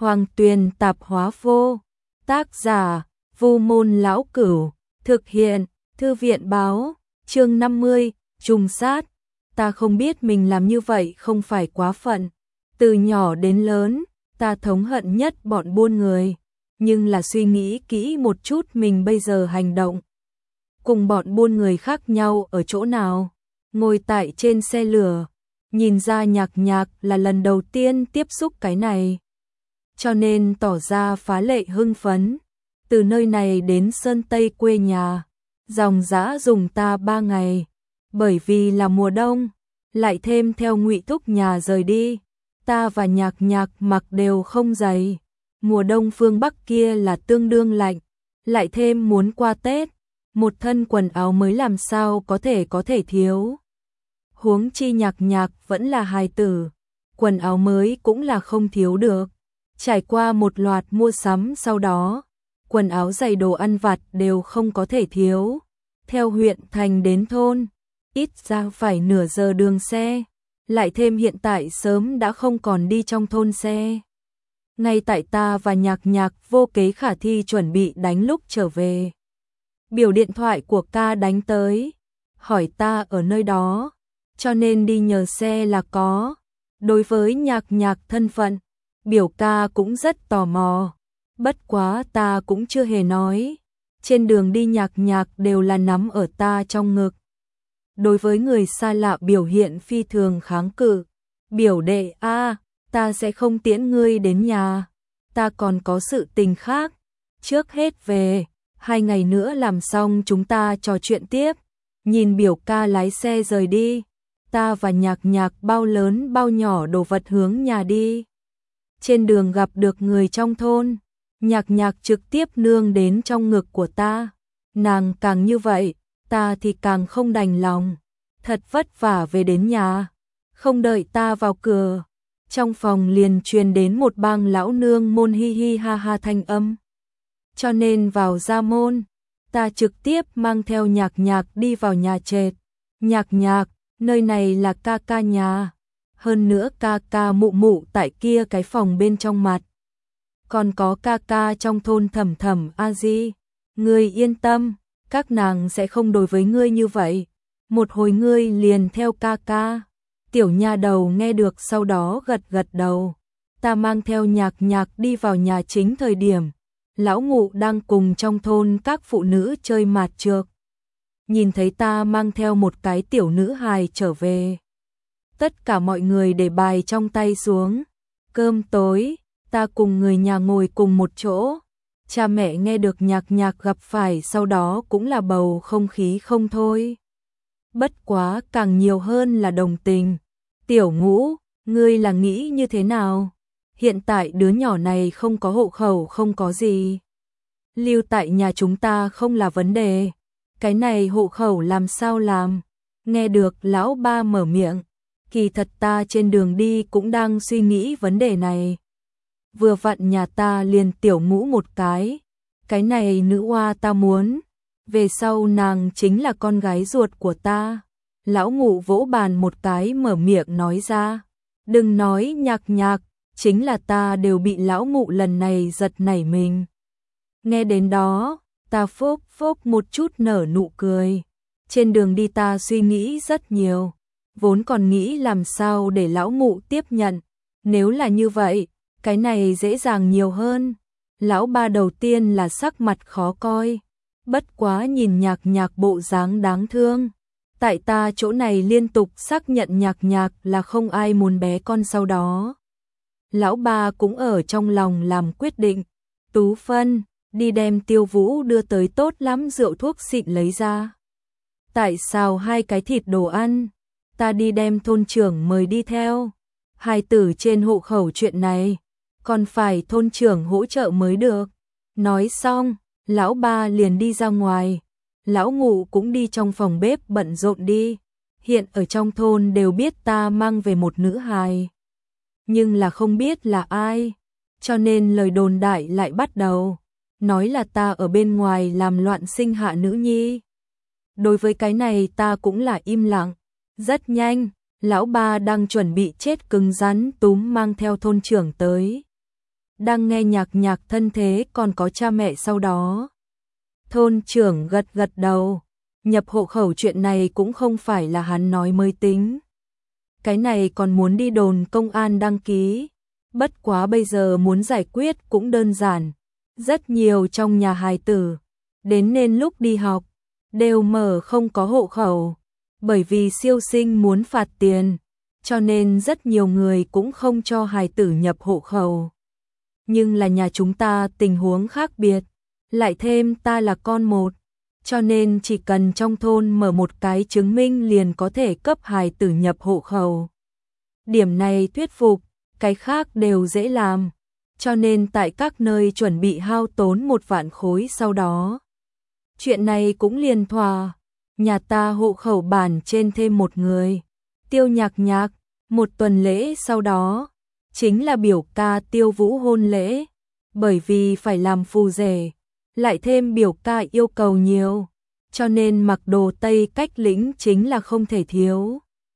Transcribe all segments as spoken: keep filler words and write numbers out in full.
Hoàng Tuyền Tạp Hóa Vô, tác giả Vu Môn Lão Cửu, thực hiện Thư viện Báo, chương năm mươi, trùng sát. Ta không biết mình làm như vậy không phải quá phận. Từ nhỏ đến lớn, ta thống hận nhất bọn buôn người, nhưng là suy nghĩ kỹ một chút mình bây giờ hành động cùng bọn buôn người khác nhau ở chỗ nào. Ngồi tại trên xe lửa, nhìn ra Nhạc Nhạc là lần đầu tiên tiếp xúc cái này, cho nên tỏ ra phá lệ hưng phấn. Từ nơi này đến Sơn Tây quê nhà, dòng dã dùng ta ba ngày, bởi vì là mùa đông, lại thêm theo Ngụy Thúc nhà rời đi, ta và Nhạc Nhạc mặc đều không giày. Mùa đông phương Bắc kia là tương đương lạnh, lại thêm muốn qua Tết, một thân quần áo mới làm sao có thể có thể thiếu. Huống chi Nhạc Nhạc vẫn là hài tử, quần áo mới cũng là không thiếu được. Trải qua một loạt mua sắm sau đó, quần áo giày đồ ăn vặt đều không có thể thiếu. Theo huyện thành đến thôn, ít ra phải nửa giờ đường xe, lại thêm hiện tại sớm đã không còn đi trong thôn xe. Ngay tại ta và Nhạc Nhạc vô kế khả thi chuẩn bị đánh lúc trở về, biểu điện thoại của ca đánh tới, hỏi ta ở nơi đó, cho nên đi nhờ xe là có. Đối với Nhạc Nhạc thân phận, biểu ca cũng rất tò mò, bất quá ta cũng chưa hề nói. Trên đường đi Nhạc Nhạc đều là nắm ở ta trong ngực. Đối với người xa lạ biểu hiện phi thường kháng cự. Biểu đệ a, ta sẽ không tiễn ngươi đến nhà, ta còn có sự tình khác, trước hết về, hai ngày nữa làm xong chúng ta trò chuyện tiếp. Nhìn biểu ca lái xe rời đi, ta và Nhạc Nhạc bao lớn bao nhỏ đồ vật hướng nhà đi. Trên đường gặp được người trong thôn, Nhạc Nhạc trực tiếp nương đến trong ngực của ta. Nàng càng như vậy, ta thì càng không đành lòng. Thật vất vả về đến nhà, không đợi ta vào cửa, trong phòng liền truyền đến một bang lão nương môn hi hi ha ha thanh âm. Cho nên vào ra môn, ta trực tiếp mang theo Nhạc Nhạc đi vào nhà trệt. Nhạc Nhạc, nơi này là ca ca nhà. Hơn nữa ca ca mụ mụ tại kia cái phòng bên trong mặt. Còn có ca ca trong thôn Thẩm Thẩm a di. Ngươi yên tâm, các nàng sẽ không đối với ngươi như vậy. Một hồi ngươi liền theo ca ca. Tiểu nha đầu nghe được sau đó gật gật đầu. Ta mang theo Nhạc Nhạc đi vào nhà chính thời điểm, lão ngụ đang cùng trong thôn các phụ nữ chơi mạt trược. Nhìn thấy ta mang theo một cái tiểu nữ hài trở về, tất cả mọi người để bài trong tay xuống. Cơm tối, ta cùng người nhà ngồi cùng một chỗ. Cha mẹ nghe được Nhạc Nhạc gặp phải sau đó cũng là bầu không khí không thôi. Bất quá càng nhiều hơn là đồng tình. Tiểu Ngũ, ngươi là nghĩ như thế nào? Hiện tại đứa nhỏ này không có hộ khẩu không có gì, lưu tại nhà chúng ta không là vấn đề. Cái này hộ khẩu làm sao làm? Nghe được lão ba mở miệng, kỳ thật ta trên đường đi cũng đang suy nghĩ vấn đề này. Vừa vặn nhà ta liền Tiểu Ngũ một cái, cái này nữ oa ta muốn, về sau nàng chính là con gái ruột của ta. Lão ngụ vỗ bàn một cái mở miệng nói ra. Đừng nói Nhạc Nhạc, chính là ta đều bị lão ngụ lần này giật nảy mình. Nghe đến đó, ta phốc phốc một chút nở nụ cười. Trên đường đi ta suy nghĩ rất nhiều, vốn còn nghĩ làm sao để lão ngụ tiếp nhận. Nếu là như vậy, cái này dễ dàng nhiều hơn. Lão ba đầu tiên là sắc mặt khó coi, bất quá nhìn Nhạc Nhạc bộ dáng đáng thương. Tại ta chỗ này liên tục xác nhận Nhạc Nhạc là không ai muốn bé con sau đó. Lão ba cũng ở trong lòng làm quyết định. Tú Phân, đi đem Tiêu Vũ đưa tới tốt lắm rượu thuốc xịn lấy ra. Tại sao hai cái thịt đồ ăn? Ta đi đem thôn trưởng mời đi theo. Hai tử trên hộ khẩu chuyện này, còn phải thôn trưởng hỗ trợ mới được. Nói xong, lão ba liền đi ra ngoài. Lão ngụ cũng đi trong phòng bếp bận rộn đi. Hiện ở trong thôn đều biết ta mang về một nữ hài, nhưng là không biết là ai, cho nên lời đồn đại lại bắt đầu. Nói là ta ở bên ngoài làm loạn sinh hạ nữ nhi. Đối với cái này ta cũng là im lặng. Rất nhanh, lão ba đang chuẩn bị chết cứng rắn túm mang theo thôn trưởng tới. đang nghe nhạc nhạc thân thế còn có cha mẹ sau đó. Thôn trưởng gật gật đầu, nhập hộ khẩu chuyện này cũng không phải là hắn nói mới tính. Cái này còn muốn đi đồn công an đăng ký, bất quá bây giờ muốn giải quyết cũng đơn giản. Rất nhiều trong nhà hài tử, đến nên lúc đi học, đều mở không có hộ khẩu, bởi vì siêu sinh muốn phạt tiền, cho nên rất nhiều người cũng không cho hài tử nhập hộ khẩu. Nhưng là nhà chúng ta tình huống khác biệt, lại thêm ta là con một, cho nên chỉ cần trong thôn mở một cái chứng minh liền có thể cấp hài tử nhập hộ khẩu. Điểm này thuyết phục, cái khác đều dễ làm, cho nên tại các nơi chuẩn bị hao tốn một vạn khối sau đó. Chuyện này cũng liền thỏa, nhà ta hộ khẩu bản trên thêm một người, Tiêu Nhạc Nhạc, một tuần lễ sau đó, chính là biểu ca Tiêu Vũ hôn lễ, bởi vì phải làm phù rể, lại thêm biểu ca yêu cầu nhiều, cho nên mặc đồ Tây cách lĩnh chính là không thể thiếu.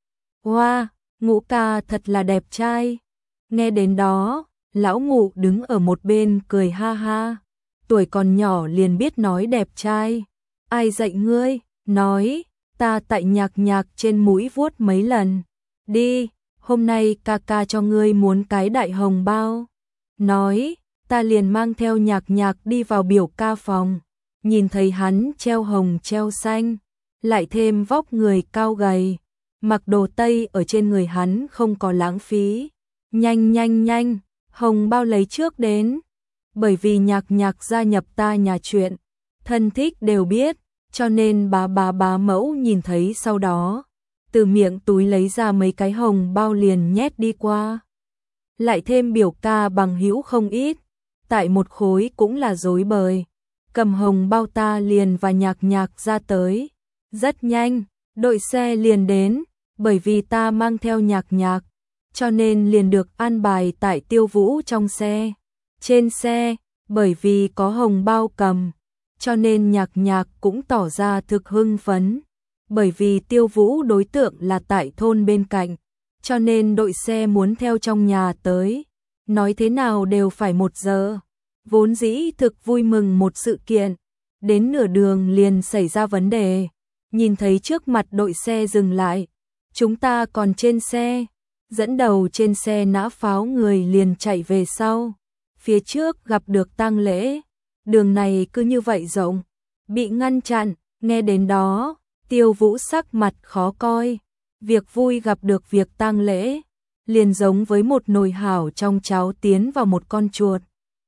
Wow, Ngũ ca thật là đẹp trai. Nghe đến đó, lão Ngũ đứng ở một bên cười ha ha, tuổi còn nhỏ liền biết nói đẹp trai. Ai dạy ngươi? Nói, ta tại Nhạc Nhạc trên mũi vuốt mấy lần. Đi, hôm nay ca ca cho ngươi muốn cái đại hồng bao. Nói, ta liền mang theo Nhạc Nhạc đi vào biểu ca phòng, nhìn thấy hắn treo hồng treo xanh, lại thêm vóc người cao gầy, mặc đồ Tây ở trên người hắn không có lãng phí. Nhanh nhanh nhanh, hồng bao lấy trước đến, bởi vì Nhạc Nhạc gia nhập ta nhà chuyện, thân thích đều biết, cho nên bá bá bá mẫu nhìn thấy sau đó, từ miệng túi lấy ra mấy cái hồng bao liền nhét đi qua. Lại thêm biểu ca bằng hữu không ít, tại một khối cũng là rối bời, cầm hồng bao ta liền và Nhạc Nhạc ra tới. Rất nhanh, đội xe liền đến, bởi vì ta mang theo Nhạc Nhạc, cho nên liền được an bài tại Tiêu Vũ trong xe. Trên xe, bởi vì có hồng bao cầm, cho nên Nhạc Nhạc cũng tỏ ra thực hưng phấn, bởi vì Tiêu Vũ đối tượng là tại thôn bên cạnh, cho nên đội xe muốn theo trong nhà tới, nói thế nào đều phải một giờ. Vốn dĩ thực vui mừng một sự kiện, đến nửa đường liền xảy ra vấn đề, nhìn thấy trước mặt đội xe dừng lại, chúng ta còn trên xe, dẫn đầu trên xe nã pháo người liền chạy về sau, phía trước gặp được tang lễ, đường này cứ như vậy rộng, bị ngăn chặn. Nghe đến đó, Tiêu Vũ sắc mặt khó coi, việc vui gặp được việc tang lễ, liền giống với một nồi hảo trong cháo tiến vào một con chuột.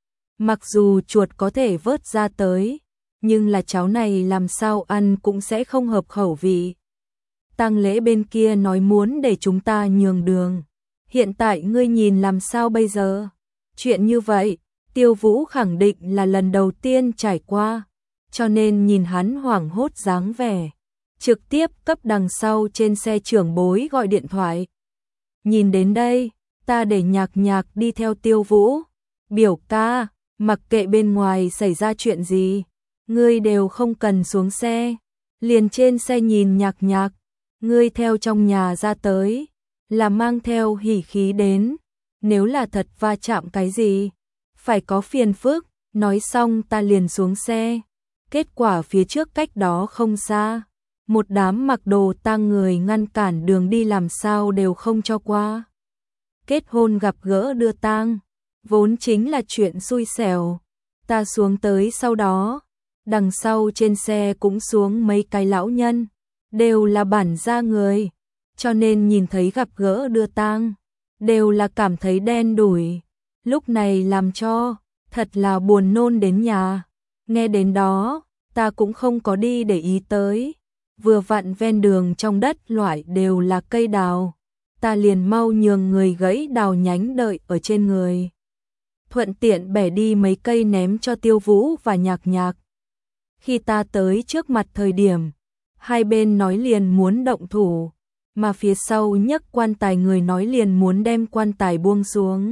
Mặc dù chuột có thể vớt ra tới, nhưng là cháo này làm sao ăn cũng sẽ không hợp khẩu vị. Tang lễ bên kia nói muốn để chúng ta nhường đường, hiện tại ngươi nhìn làm sao bây giờ? Chuyện như vậy, Tiêu Vũ khẳng định là lần đầu tiên trải qua, cho nên nhìn hắn hoảng hốt dáng vẻ, trực tiếp cấp đằng sau trên xe trưởng bối gọi điện thoại. Nhìn đến đây, ta để Nhạc Nhạc đi theo Tiêu Vũ. Biểu ca, mặc kệ bên ngoài xảy ra chuyện gì, ngươi đều không cần xuống xe, liền trên xe nhìn Nhạc Nhạc, ngươi theo trong nhà ra tới, là mang theo hỉ khí đến, nếu là thật va chạm cái gì, phải có phiền phức. Nói xong ta liền xuống xe, kết quả phía trước cách đó không xa, một đám mặc đồ tang người ngăn cản đường đi làm sao đều không cho qua. Kết hôn gặp gỡ đưa tang, vốn chính là chuyện xui xẻo, ta xuống tới sau đó, đằng sau trên xe cũng xuống mấy cái lão nhân, đều là bản gia người, cho nên nhìn thấy gặp gỡ đưa tang, đều là cảm thấy đen đủi, lúc này làm cho, thật là buồn nôn đến nhà. Nghe đến đó, ta cũng không có đi để ý tới, vừa vặn ven đường trong đất loại đều là cây đào, ta liền mau nhường người gãy đào nhánh đợi ở trên người, thuận tiện bẻ đi mấy cây ném cho Tiêu Vũ và Nhạc Nhạc. Khi ta tới trước mặt thời điểm, hai bên nói liền muốn động thủ, mà phía sau nhấc quan tài người nói liền muốn đem quan tài buông xuống.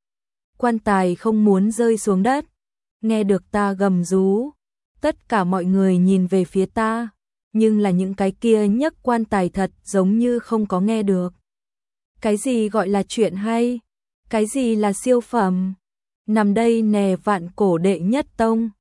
Quan tài không muốn rơi xuống đất. Nghe được ta gầm rú, tất cả mọi người nhìn về phía ta, nhưng là những cái kia nhấc quan tài thật giống như không có nghe được. Cái gì gọi là chuyện hay? Cái gì là siêu phẩm? nằm đây nè vạn cổ đệ nhất tông.